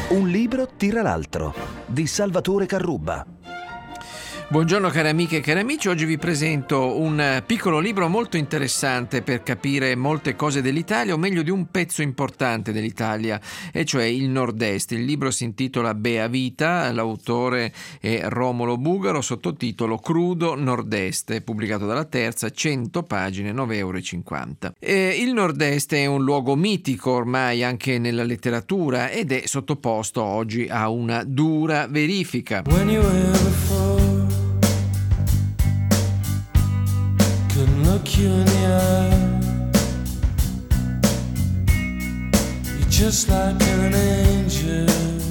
Un libro tira l'altro, di Salvatore Carrubba. Buongiorno cari amiche e cari amici, oggi vi presento un piccolo libro molto interessante per capire molte cose dell'Italia, o meglio di un pezzo importante dell'Italia, e cioè il Nord-Est. Il libro si intitola Bea Vita, l'autore è Romolo Bugaro, sottotitolo Crudo Nord-Est, pubblicato dalla Terza, 100 pagine, 9,50 €. Il Nord-Est è un luogo mitico ormai anche nella letteratura ed è sottoposto oggi a una dura verifica. Look you in the eye. You're just like an angel.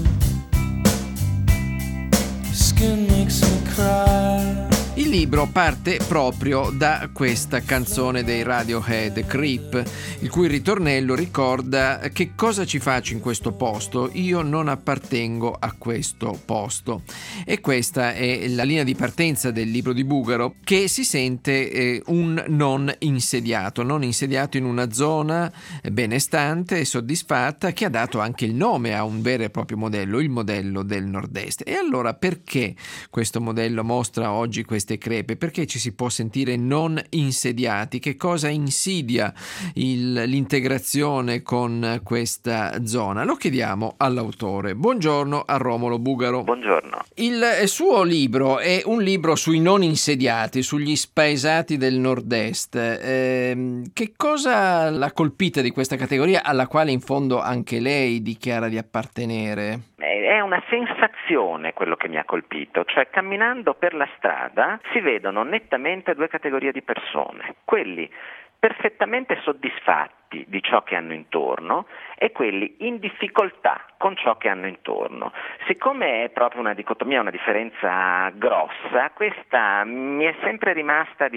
Your skin makes me cry. Il libro parte proprio da questa canzone dei Radiohead, Creep, il cui ritornello ricorda: che cosa ci faccio in questo posto? Io non appartengo a questo posto. E questa è la linea di partenza del libro di Bugaro, che si sente un non insediato in una zona benestante e soddisfatta, che ha dato anche il nome a un vero e proprio modello, il modello del Nord-Est. E allora perché questo modello mostra oggi queste crepe? Perché ci si può sentire non insediati? Che cosa insidia l'integrazione con questa zona? Lo chiediamo all'autore. Buongiorno a Romolo Bugaro. Buongiorno. Il suo libro è un libro sui non insediati, sugli spaesati del Nord-Est. Che cosa l'ha colpita di questa categoria, alla quale in fondo anche lei dichiara di appartenere? È una sensazione quello che mi ha colpito, cioè camminando per la strada si vedono nettamente due categorie di persone, quelli perfettamente soddisfatti di ciò che hanno intorno e quelli in difficoltà con ciò che hanno intorno. Siccome è proprio una dicotomia, una differenza grossa, questa mi è sempre rimasta,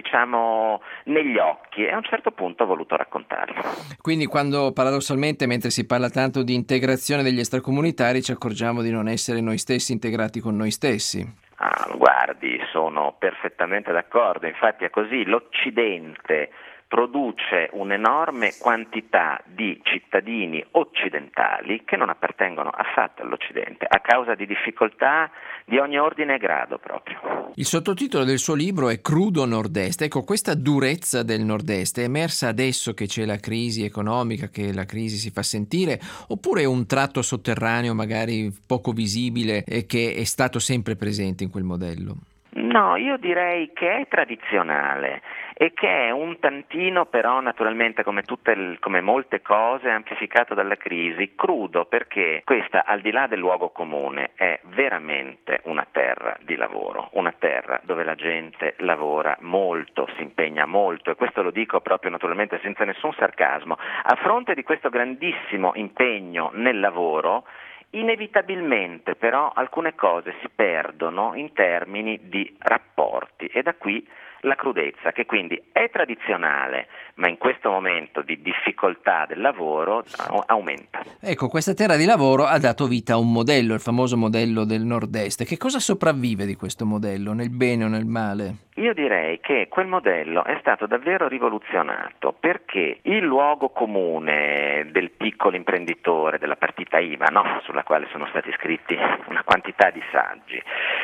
negli occhi e a un certo punto ho voluto raccontarla. Quindi quando paradossalmente, mentre si parla tanto di integrazione degli extracomunitari, ci accorgiamo di non essere noi stessi integrati con noi stessi. Guardi, sono perfettamente d'accordo, infatti è così, l'Occidente produce un'enorme quantità di cittadini occidentali che non appartengono affatto all'Occidente, a causa di difficoltà di ogni ordine e grado proprio. Il sottotitolo del suo libro è Crudo Nord-Est. Ecco, questa durezza del Nord-Est è emersa adesso che c'è la crisi economica, che la crisi si fa sentire, oppure è un tratto sotterraneo magari poco visibile e che è stato sempre presente in quel modello? No, io direi che è tradizionale e che è un tantino, però naturalmente come molte cose, amplificato dalla crisi, crudo, perché questa, al di là del luogo comune, è veramente una terra di lavoro, una terra dove la gente lavora molto, si impegna molto, e questo lo dico proprio naturalmente senza nessun sarcasmo. A fronte di questo grandissimo impegno nel lavoro, inevitabilmente però alcune cose si perdono in termini di rapporti, e da qui la crudezza, che quindi è tradizionale, ma in questo momento di difficoltà del lavoro aumenta. Ecco, questa terra di lavoro ha dato vita a un modello, il famoso modello del Nord-Est. Che cosa sopravvive di questo modello, nel bene o nel male? Io direi che quel modello è stato davvero rivoluzionato, perché il luogo comune del piccolo imprenditore, della partita IVA, sulla quale sono stati scritti una quantità di saggi,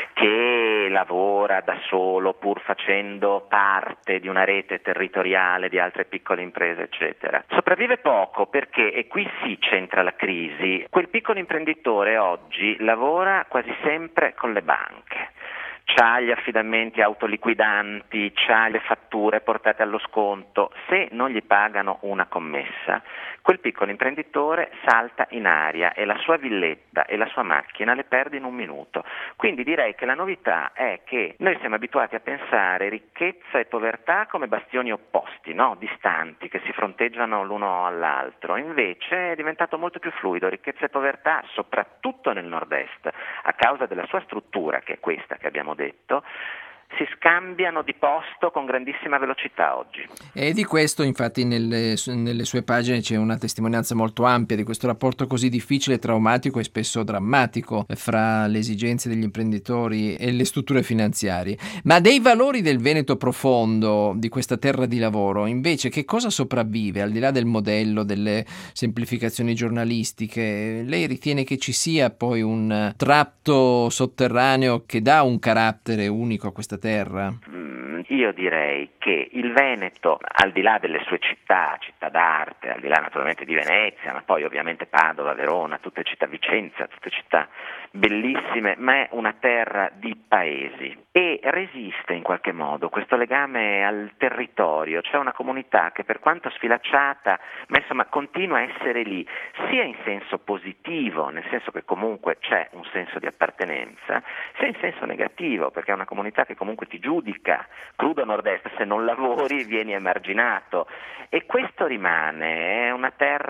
che lavora da solo pur facendo parte di una rete territoriale di altre piccole imprese, eccetera, sopravvive poco perché, e qui sì c'entra la crisi, quel piccolo imprenditore oggi lavora quasi sempre con le banche. C'ha gli affidamenti autoliquidanti, c'ha le fatture portate allo sconto. Se non gli pagano una commessa, quel piccolo imprenditore salta in aria e la sua villetta e la sua macchina le perde in un minuto. Quindi direi che la novità è che noi siamo abituati a pensare ricchezza e povertà come bastioni opposti, distanti, che si fronteggiano l'uno all'altro. Invece è diventato molto più fluido. Ricchezza e povertà, soprattutto nel Nord-Est, a causa della sua struttura, che è questa che abbiamo detto, si scambiano di posto con grandissima velocità oggi. E di questo infatti nelle sue pagine c'è una testimonianza molto ampia di questo rapporto così difficile, traumatico e spesso drammatico fra le esigenze degli imprenditori e le strutture finanziarie. Ma dei valori del Veneto profondo, di questa terra di lavoro, invece che cosa sopravvive al di là del modello, delle semplificazioni giornalistiche? Lei ritiene che ci sia poi un tratto sotterraneo che dà un carattere unico a questa terra? Io direi che il Veneto, al di là delle sue città d'arte, al di là naturalmente di Venezia, ma poi ovviamente Padova, Verona, tutte città, Vicenza, tutte città bellissime, ma è una terra di paesi e resiste in qualche modo questo legame al territorio. C'è una comunità che, per quanto sfilacciata, ma insomma continua a essere lì, sia in senso positivo, nel senso che comunque c'è un senso di appartenenza, sia in senso negativo, perché è una comunità che comunque ti giudica crudo nord-est, se non lavori vieni emarginato, e questo rimane, è una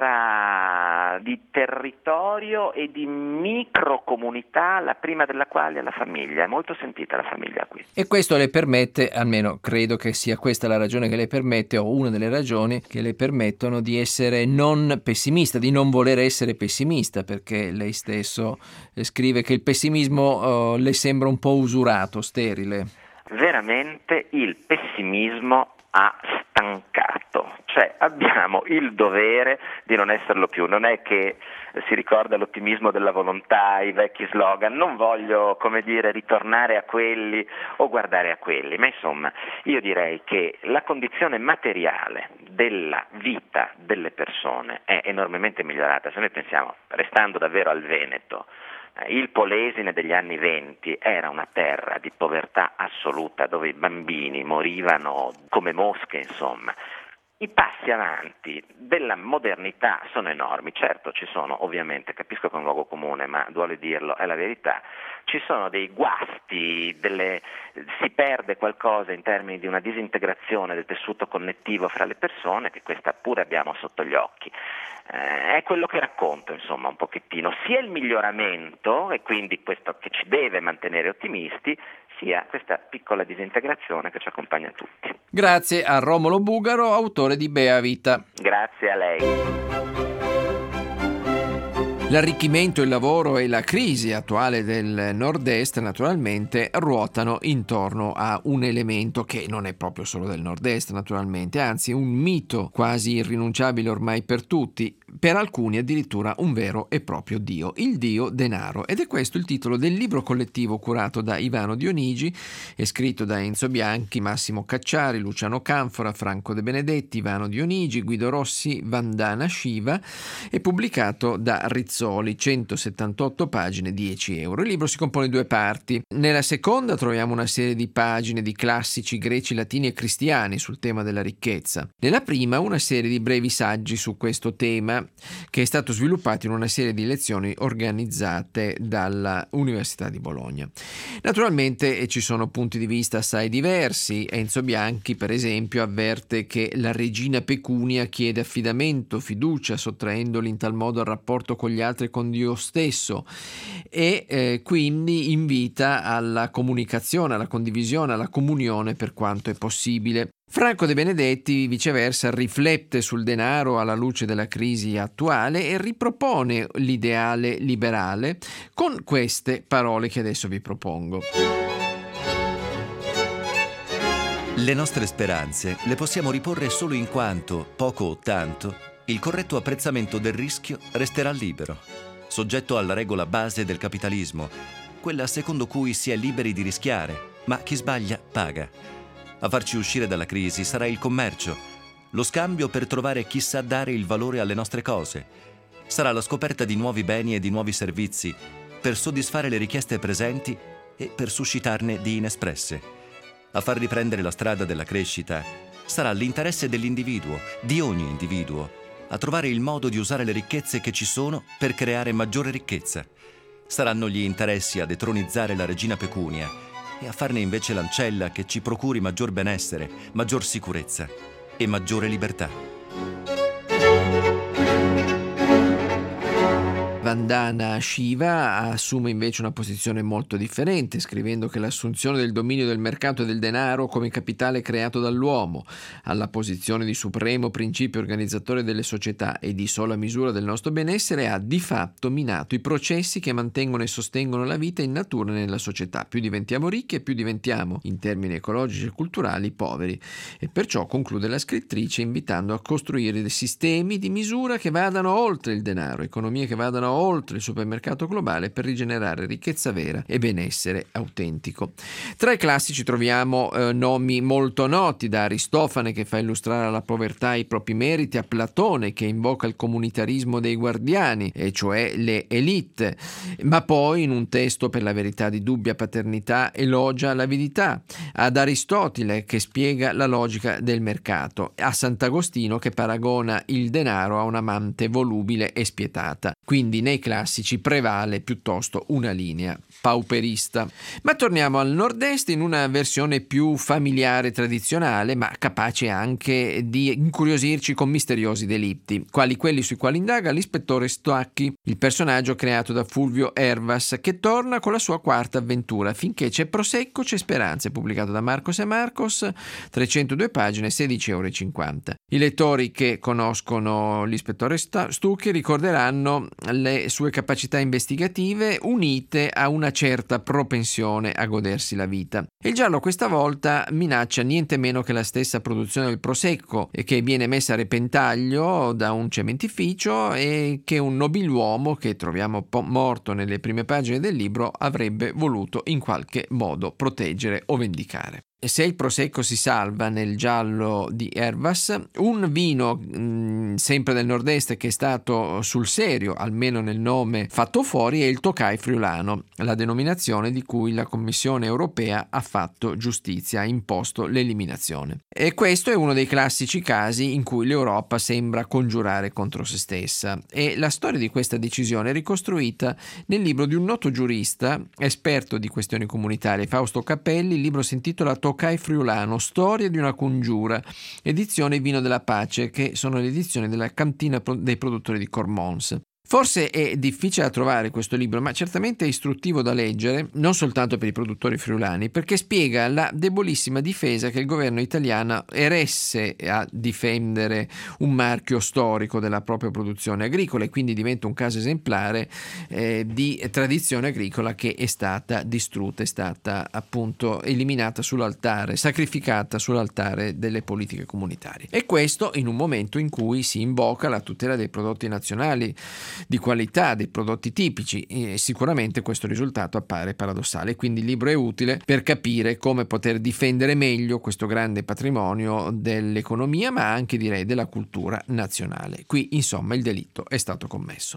terra di territorio e di microcomunità, la prima della quale è la famiglia. È molto sentita la famiglia qui. E questo le permette, almeno credo che sia questa la ragione che le permette, o una delle ragioni che le permettono di essere non pessimista, di non voler essere pessimista, perché lei stesso scrive che il pessimismo le sembra un po' usurato, sterile. Veramente il pessimismo ha stancato, cioè abbiamo il dovere di non esserlo più. Non è che si ricorda l'ottimismo della volontà, i vecchi slogan, non voglio, ritornare a quelli o guardare a quelli, ma insomma io direi che la condizione materiale della vita delle persone è enormemente migliorata. Se noi pensiamo, restando davvero al Veneto, il Polesine degli anni '20 era una terra di povertà assoluta, dove i bambini morivano come mosche, insomma. I passi avanti della modernità sono enormi. Certo, ci sono, ovviamente, capisco che è un luogo comune, ma duole dirlo, è la verità, ci sono dei guasti, si perde qualcosa in termini di una disintegrazione del tessuto connettivo fra le persone, che questa pure abbiamo sotto gli occhi. È quello che racconto, insomma, un pochettino, sia il miglioramento, e quindi questo che ci deve mantenere ottimisti, sia questa piccola disintegrazione che ci accompagna tutti. Grazie a Romolo Bugaro, autore di Bea Vita. Grazie a lei. L'arricchimento, il lavoro e la crisi attuale del nord-est naturalmente ruotano intorno a un elemento che non è proprio solo del nord-est naturalmente, anzi un mito quasi irrinunciabile ormai per tutti, per alcuni addirittura un vero e proprio dio, il dio denaro. Ed è questo il titolo del libro collettivo curato da Ivano Dionigi e scritto da Enzo Bianchi, Massimo Cacciari, Luciano Canfora, Franco De Benedetti, Ivano Dionigi, Guido Rossi, Vandana Shiva, e pubblicato da Rizzoli, 178 pagine, 10 euro. Il libro si compone di 2 parti. Nella seconda troviamo una serie di pagine di classici greci, latini e cristiani sul tema della ricchezza. Nella prima una serie di brevi saggi su questo tema, che è stato sviluppato in una serie di lezioni organizzate dalla Università di Bologna. Naturalmente ci sono punti di vista assai diversi. Enzo Bianchi, per esempio, avverte che la regina Pecunia chiede affidamento, fiducia, sottraendoli in tal modo al rapporto con gli altri e con Dio stesso, e quindi invita alla comunicazione, alla condivisione, alla comunione per quanto è possibile. Franco De Benedetti, viceversa, riflette sul denaro alla luce della crisi attuale e ripropone l'ideale liberale con queste parole che adesso vi propongo. Le nostre speranze le possiamo riporre solo in quanto, poco o tanto, il corretto apprezzamento del rischio resterà libero, soggetto alla regola base del capitalismo, quella secondo cui si è liberi di rischiare, ma chi sbaglia paga. A farci uscire dalla crisi sarà il commercio, lo scambio per trovare chi sa dare il valore alle nostre cose. Sarà la scoperta di nuovi beni e di nuovi servizi per soddisfare le richieste presenti e per suscitarne di inespresse. A far riprendere la strada della crescita sarà l'interesse dell'individuo, di ogni individuo, a trovare il modo di usare le ricchezze che ci sono per creare maggiore ricchezza. Saranno gli interessi a detronizzare la regina Pecunia e a farne invece l'ancella che ci procuri maggior benessere, maggior sicurezza e maggiore libertà. Vandana Shiva assume invece una posizione molto differente, scrivendo che l'assunzione del dominio del mercato e del denaro come capitale creato dall'uomo alla posizione di supremo principio organizzatore delle società e di sola misura del nostro benessere ha di fatto minato i processi che mantengono e sostengono la vita in natura e nella società. Più diventiamo ricchi e più diventiamo, in termini ecologici e culturali, poveri. E perciò conclude la scrittrice invitando a costruire dei sistemi di misura che vadano oltre il denaro, economie che vadano oltre il supermercato globale per rigenerare ricchezza vera e benessere autentico. Tra i classici troviamo nomi molto noti, da Aristofane che fa illustrare alla povertà i propri meriti, a Platone che invoca il comunitarismo dei guardiani, e cioè le elite, ma poi in un testo per la verità di dubbia paternità elogia l'avidità, ad Aristotele che spiega la logica del mercato, a Sant'Agostino che paragona il denaro a un'amante volubile e spietata. Quindi nei classici prevale piuttosto una linea pauperista. Ma torniamo al nord-est in una versione più familiare e tradizionale, ma capace anche di incuriosirci con misteriosi delitti, quali quelli sui quali indaga l'ispettore Stucky, il personaggio creato da Fulvio Hervas, che torna con la sua quarta avventura. Finché c'è prosecco c'è speranza, pubblicato da Marcos e Marcos, 302 pagine, 16,50 €. I lettori che conoscono l'ispettore Stucky ricorderanno le sue capacità investigative unite a una certa propensione a godersi la vita. Il giallo questa volta minaccia niente meno che la stessa produzione del prosecco, che viene messa a repentaglio da un cementificio e che un nobiluomo, che troviamo morto nelle prime pagine del libro, avrebbe voluto in qualche modo proteggere o vendicare. Se il prosecco si salva nel giallo di Hervas, un vino sempre del nord-est che è stato sul serio, almeno nel nome fatto fuori, è il Tokaj friulano, la denominazione di cui la Commissione europea ha fatto giustizia, ha imposto l'eliminazione. E questo è uno dei classici casi in cui l'Europa sembra congiurare contro se stessa, e la storia di questa decisione è ricostruita nel libro di un noto giurista, esperto di questioni comunitarie, Fausto Cappelli. Il libro si intitola Tokaj friulano, storia di una congiura, edizione Vino della Pace, che sono le edizioni della cantina dei produttori di Cormons. Forse è difficile da trovare questo libro, ma certamente è istruttivo da leggere, non soltanto per i produttori friulani, perché spiega la debolissima difesa che il governo italiano eresse a difendere un marchio storico della propria produzione agricola, e quindi diventa un caso esemplare di tradizione agricola che è stata distrutta, è stata appunto eliminata sull'altare, sacrificata sull'altare delle politiche comunitarie. E questo in un momento in cui si invoca la tutela dei prodotti nazionali di qualità, dei prodotti tipici, e sicuramente questo risultato appare paradossale. Quindi il libro è utile per capire come poter difendere meglio questo grande patrimonio dell'economia, ma anche direi della cultura nazionale. Qui insomma il delitto è stato commesso.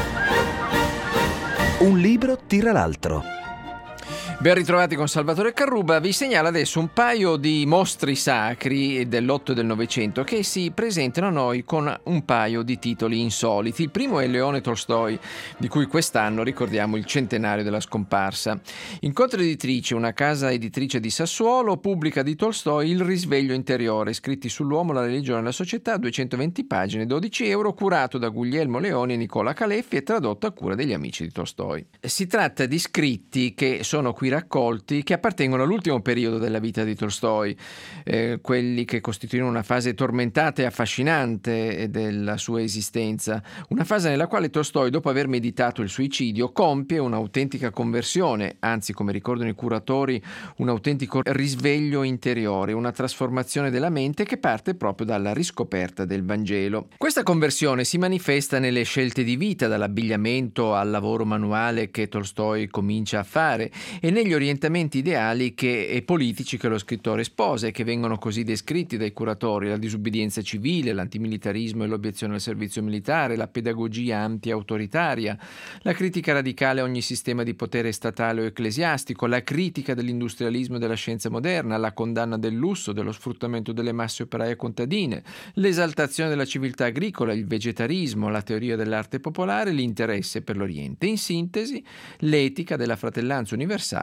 Un libro tira l'altro. Ben ritrovati con Salvatore Carruba. Vi segnalo adesso un paio di mostri sacri dell'8 e del Novecento che si presentano a noi con un paio di titoli insoliti. Il primo è Leone Tolstoi, di cui quest'anno ricordiamo il centenario della scomparsa. Incontro Editrice, una casa editrice di Sassuolo, pubblica di Tolstoi Il risveglio interiore, scritti sull'uomo, la religione e la società, 220 pagine, 12 €, curato da Guglielmo Leoni e Nicola Caleffi e tradotto a cura degli amici di Tolstoi. Si tratta di scritti che sono qui raccolti, che appartengono all'ultimo periodo della vita di Tolstoi, quelli che costituiscono una fase tormentata e affascinante della sua esistenza, una fase nella quale Tolstoi, dopo aver meditato il suicidio, compie un'autentica conversione, anzi, come ricordano i curatori, un autentico risveglio interiore, una trasformazione della mente che parte proprio dalla riscoperta del Vangelo. Questa conversione si manifesta nelle scelte di vita, dall'abbigliamento al lavoro manuale che Tolstoi comincia a fare, e negli orientamenti ideali e politici che lo scrittore sposa e che vengono così descritti dai curatori: la disubbidienza civile, l'antimilitarismo e l'obiezione al servizio militare, la pedagogia anti-autoritaria, la critica radicale a ogni sistema di potere statale o ecclesiastico, la critica dell'industrialismo e della scienza moderna, la condanna del lusso, dello sfruttamento delle masse operaie contadine, l'esaltazione della civiltà agricola, il vegetarismo, la teoria dell'arte popolare, l'interesse per l'Oriente. In sintesi, l'etica della fratellanza universale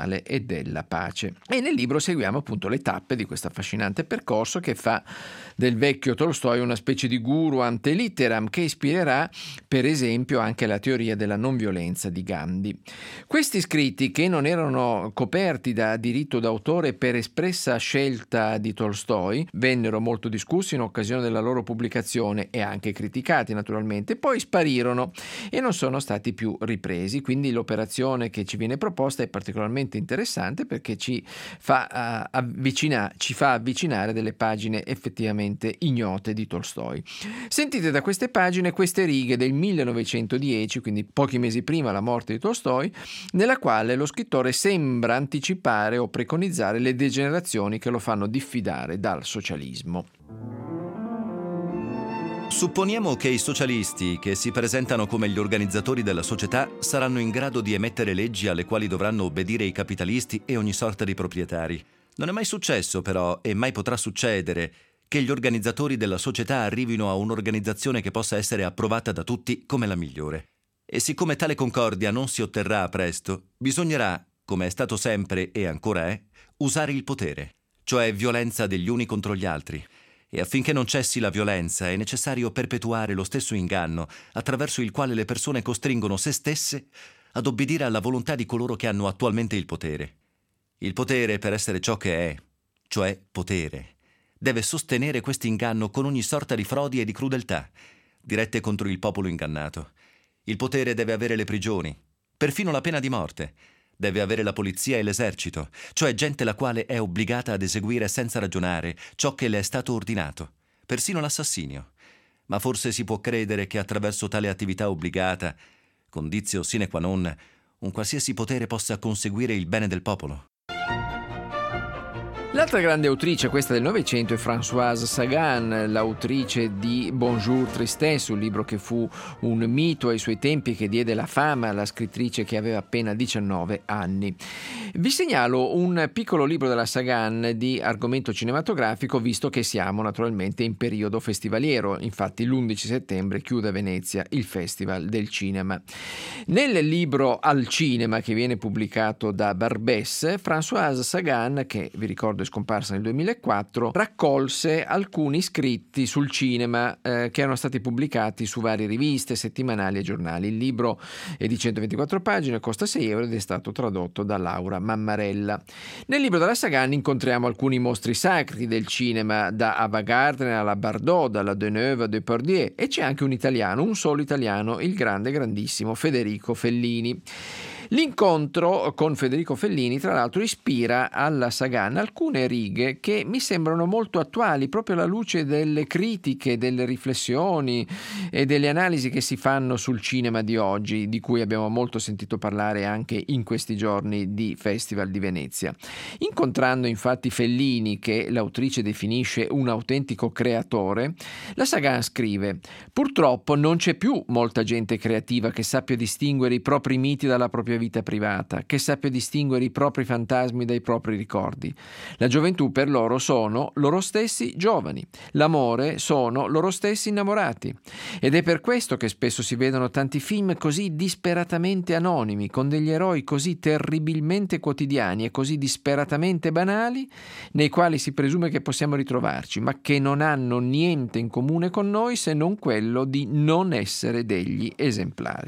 sociale e della pace. E nel libro seguiamo appunto le tappe di questo affascinante percorso che fa del vecchio Tolstoi una specie di guru ante litteram che ispirerà per esempio anche la teoria della non violenza di Gandhi. Questi scritti, che non erano coperti da diritto d'autore per espressa scelta di Tolstoi, vennero molto discussi in occasione della loro pubblicazione e anche criticati naturalmente, poi sparirono e non sono stati più ripresi, quindi l'operazione che ci viene proposta è particolarmente interessante perché ci fa avvicinare delle pagine effettivamente ignote di Tolstoi. Sentite da queste pagine queste righe del 1910, quindi pochi mesi prima la morte di Tolstoi, nella quale lo scrittore sembra anticipare o preconizzare le degenerazioni che lo fanno diffidare dal socialismo. Supponiamo che i socialisti, che si presentano come gli organizzatori della società, saranno in grado di emettere leggi alle quali dovranno obbedire i capitalisti e ogni sorta di proprietari. Non è mai successo, però, e mai potrà succedere, che gli organizzatori della società arrivino a un'organizzazione che possa essere approvata da tutti come la migliore. E siccome tale concordia non si otterrà presto, bisognerà, come è stato sempre e ancora è, usare il potere, cioè violenza degli uni contro gli altri. E affinché non cessi la violenza è necessario perpetuare lo stesso inganno attraverso il quale le persone costringono se stesse ad obbedire alla volontà di coloro che hanno attualmente il potere. Il potere, per essere ciò che è, cioè potere, deve sostenere quest'inganno con ogni sorta di frodi e di crudeltà, dirette contro il popolo ingannato. Il potere deve avere le prigioni, perfino la pena di morte. Deve avere la polizia e l'esercito, cioè gente la quale è obbligata ad eseguire senza ragionare ciò che le è stato ordinato, persino l'assassinio. Ma forse si può credere che attraverso tale attività obbligata, conditio sine qua non, un qualsiasi potere possa conseguire il bene del popolo. L'altra grande autrice, questa del Novecento, è Françoise Sagan, l'autrice di Bonjour Tristesse, un libro che fu un mito ai suoi tempi, che diede la fama alla scrittrice che aveva appena 19 anni. Vi segnalo un piccolo libro della Sagan di argomento cinematografico, visto che siamo naturalmente in periodo festivaliero. Infatti l'11 settembre chiude a Venezia il Festival del Cinema. Nel libro Al cinema, che viene pubblicato da Barbès, Françoise Sagan, che vi ricordo è scomparsa nel 2004, raccolse alcuni scritti sul cinema che erano stati pubblicati su varie riviste, settimanali e giornali. Il libro è di 124 pagine, costa 6 euro ed è stato tradotto da Laura Mammarella. Nel libro della Sagan incontriamo alcuni mostri sacri del cinema, da Ava Gardner alla Bardot, dalla Deneuve a Depardieu, e c'è anche un italiano, un solo italiano, il grandissimo Federico Fellini. L'incontro con Federico Fellini, tra l'altro, ispira alla Sagan alcune righe che mi sembrano molto attuali, proprio alla luce delle critiche, delle riflessioni e delle analisi che si fanno sul cinema di oggi, di cui abbiamo molto sentito parlare anche in questi giorni di Festival di Venezia. Incontrando infatti Fellini, che l'autrice definisce un autentico creatore, la Sagan scrive: «Purtroppo non c'è più molta gente creativa che sappia distinguere i propri miti dalla propria vita privata, che sappia distinguere i propri fantasmi dai propri ricordi. La gioventù per loro sono loro stessi giovani, l'amore sono loro stessi innamorati. Ed è per questo che spesso si vedono tanti film così disperatamente anonimi, con degli eroi così terribilmente quotidiani e così disperatamente banali, nei quali si presume che possiamo ritrovarci, ma che non hanno niente in comune con noi se non quello di non essere degli esemplari».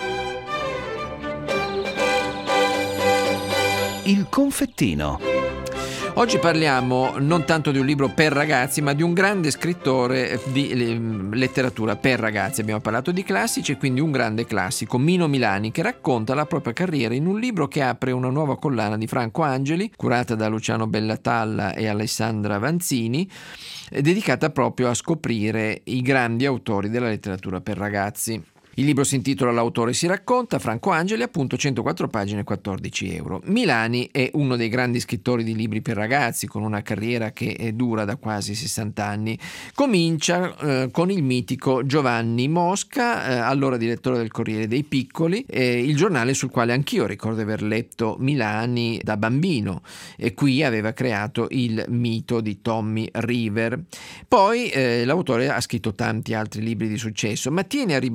Il confettino. Oggi parliamo non tanto di un libro per ragazzi, ma di un grande scrittore di letteratura per ragazzi. Abbiamo parlato di classici e quindi un grande classico, Mino Milani, che racconta la propria carriera in un libro che apre una nuova collana di Franco Angeli, curata da Luciano Bellatalla e Alessandra Vanzini, dedicata proprio a scoprire i grandi autori della letteratura per ragazzi. Il libro si intitola L'autore si racconta, Franco Angeli, appunto 104 pagine, 14 euro. Milani è uno dei grandi scrittori di libri per ragazzi, con una carriera che dura da quasi 60 anni. Comincia con il mitico Giovanni Mosca, allora direttore del Corriere dei Piccoli, il giornale sul quale anch'io ricordo aver letto Milani da bambino, e qui aveva creato il mito di Tommy River. Poi l'autore ha scritto tanti altri libri di successo, ma tiene a ribadire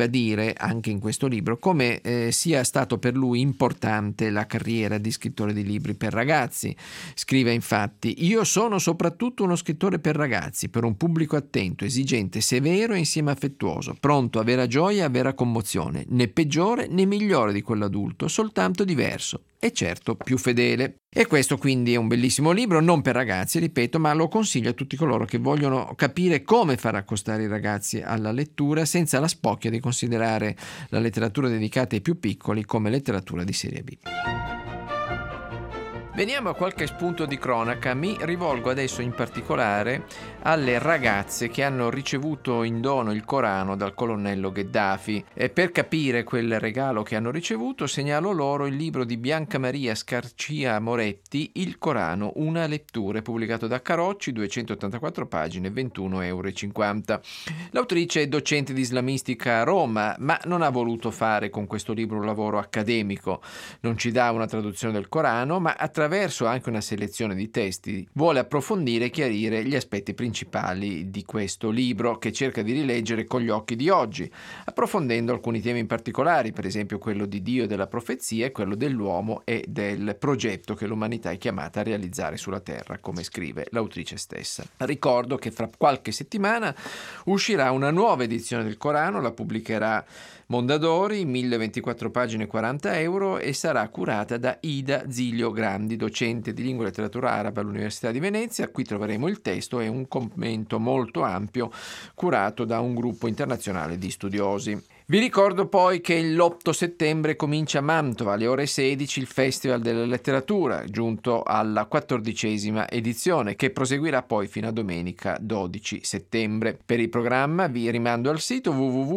espone anche in questo libro come sia stato per lui importante la carriera di scrittore di libri per ragazzi. Scrive infatti: io sono soprattutto uno scrittore per ragazzi, per un pubblico attento, esigente, severo e insieme affettuoso, pronto a vera gioia e a vera commozione, né peggiore né migliore di quell'adulto, soltanto diverso e certo più fedele. E questo quindi è un bellissimo libro, non per ragazzi, ripeto, ma lo consiglio a tutti coloro che vogliono capire come far accostare i ragazzi alla lettura senza la spocchia di considerare la letteratura dedicata ai più piccoli come letteratura di serie B. Veniamo a qualche spunto di cronaca. Mi rivolgo adesso in particolare alle ragazze che hanno ricevuto in dono il Corano dal colonnello Gheddafi. E per capire quel regalo che hanno ricevuto, segnalo loro il libro di Bianca Maria Scarcia Moretti, Il Corano, una lettura, pubblicato da Carocci, 284 pagine, 21,50 €. L'autrice è docente di islamistica a Roma, ma non ha voluto fare con questo libro un lavoro accademico. Non ci dà una traduzione del Corano, ma attraverso anche una selezione di testi vuole approfondire e chiarire gli aspetti principali di questo libro, che cerca di rileggere con gli occhi di oggi, approfondendo alcuni temi in particolari, per esempio quello di Dio e della profezia e quello dell'uomo e del progetto che l'umanità è chiamata a realizzare sulla Terra, come scrive l'autrice stessa. Ricordo che fra qualche settimana uscirà una nuova edizione del Corano, la pubblicherà Mondadori, 1024 pagine, 40 €, e sarà curata da Ida Zilio Grandi, docente di lingua e letteratura araba all'Università di Venezia. Qui troveremo il testo e un commento molto ampio curato da un gruppo internazionale di studiosi. Vi ricordo poi che l'8 settembre comincia a Mantova alle ore 16 il Festival della Letteratura, giunto alla 14ª edizione, che proseguirà poi fino a domenica 12 settembre. Per il programma vi rimando al sito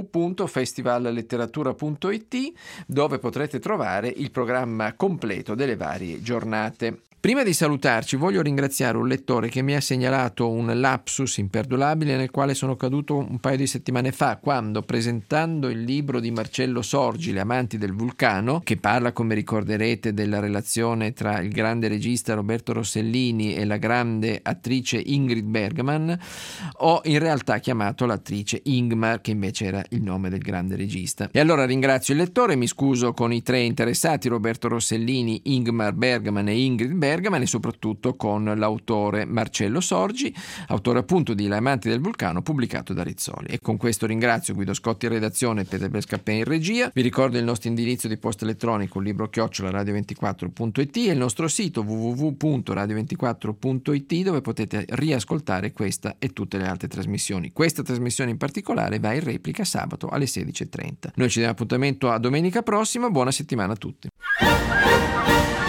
www.festivalletteratura.it, dove potrete trovare il programma completo delle varie giornate. Prima di salutarci voglio ringraziare un lettore che mi ha segnalato un lapsus imperdonabile nel quale sono caduto un paio di settimane fa, quando, presentando il libro di Marcello Sorgi, Le amanti del vulcano, che parla, come ricorderete, della relazione tra il grande regista Roberto Rossellini e la grande attrice Ingrid Bergman, ho in realtà chiamato l'attrice Ingmar, che invece era il nome del grande regista. E allora ringrazio il lettore, mi scuso con i tre interessati, Roberto Rossellini, Ingmar Bergman e Ingrid Bergman, e soprattutto con l'autore Marcello Sorgi, autore appunto di Le amanti del vulcano, pubblicato da Rizzoli. E con questo ringrazio Guido Scotti in redazione e Peter Bescapè in regia. Vi ricordo il nostro indirizzo di posta elettronico, libro@radio24.it, e il nostro sito www.radio24.it, dove potete riascoltare questa e tutte le altre trasmissioni. Questa trasmissione in particolare va in replica sabato alle 16:30. Noi ci diamo appuntamento a domenica prossima. Buona settimana a tutti.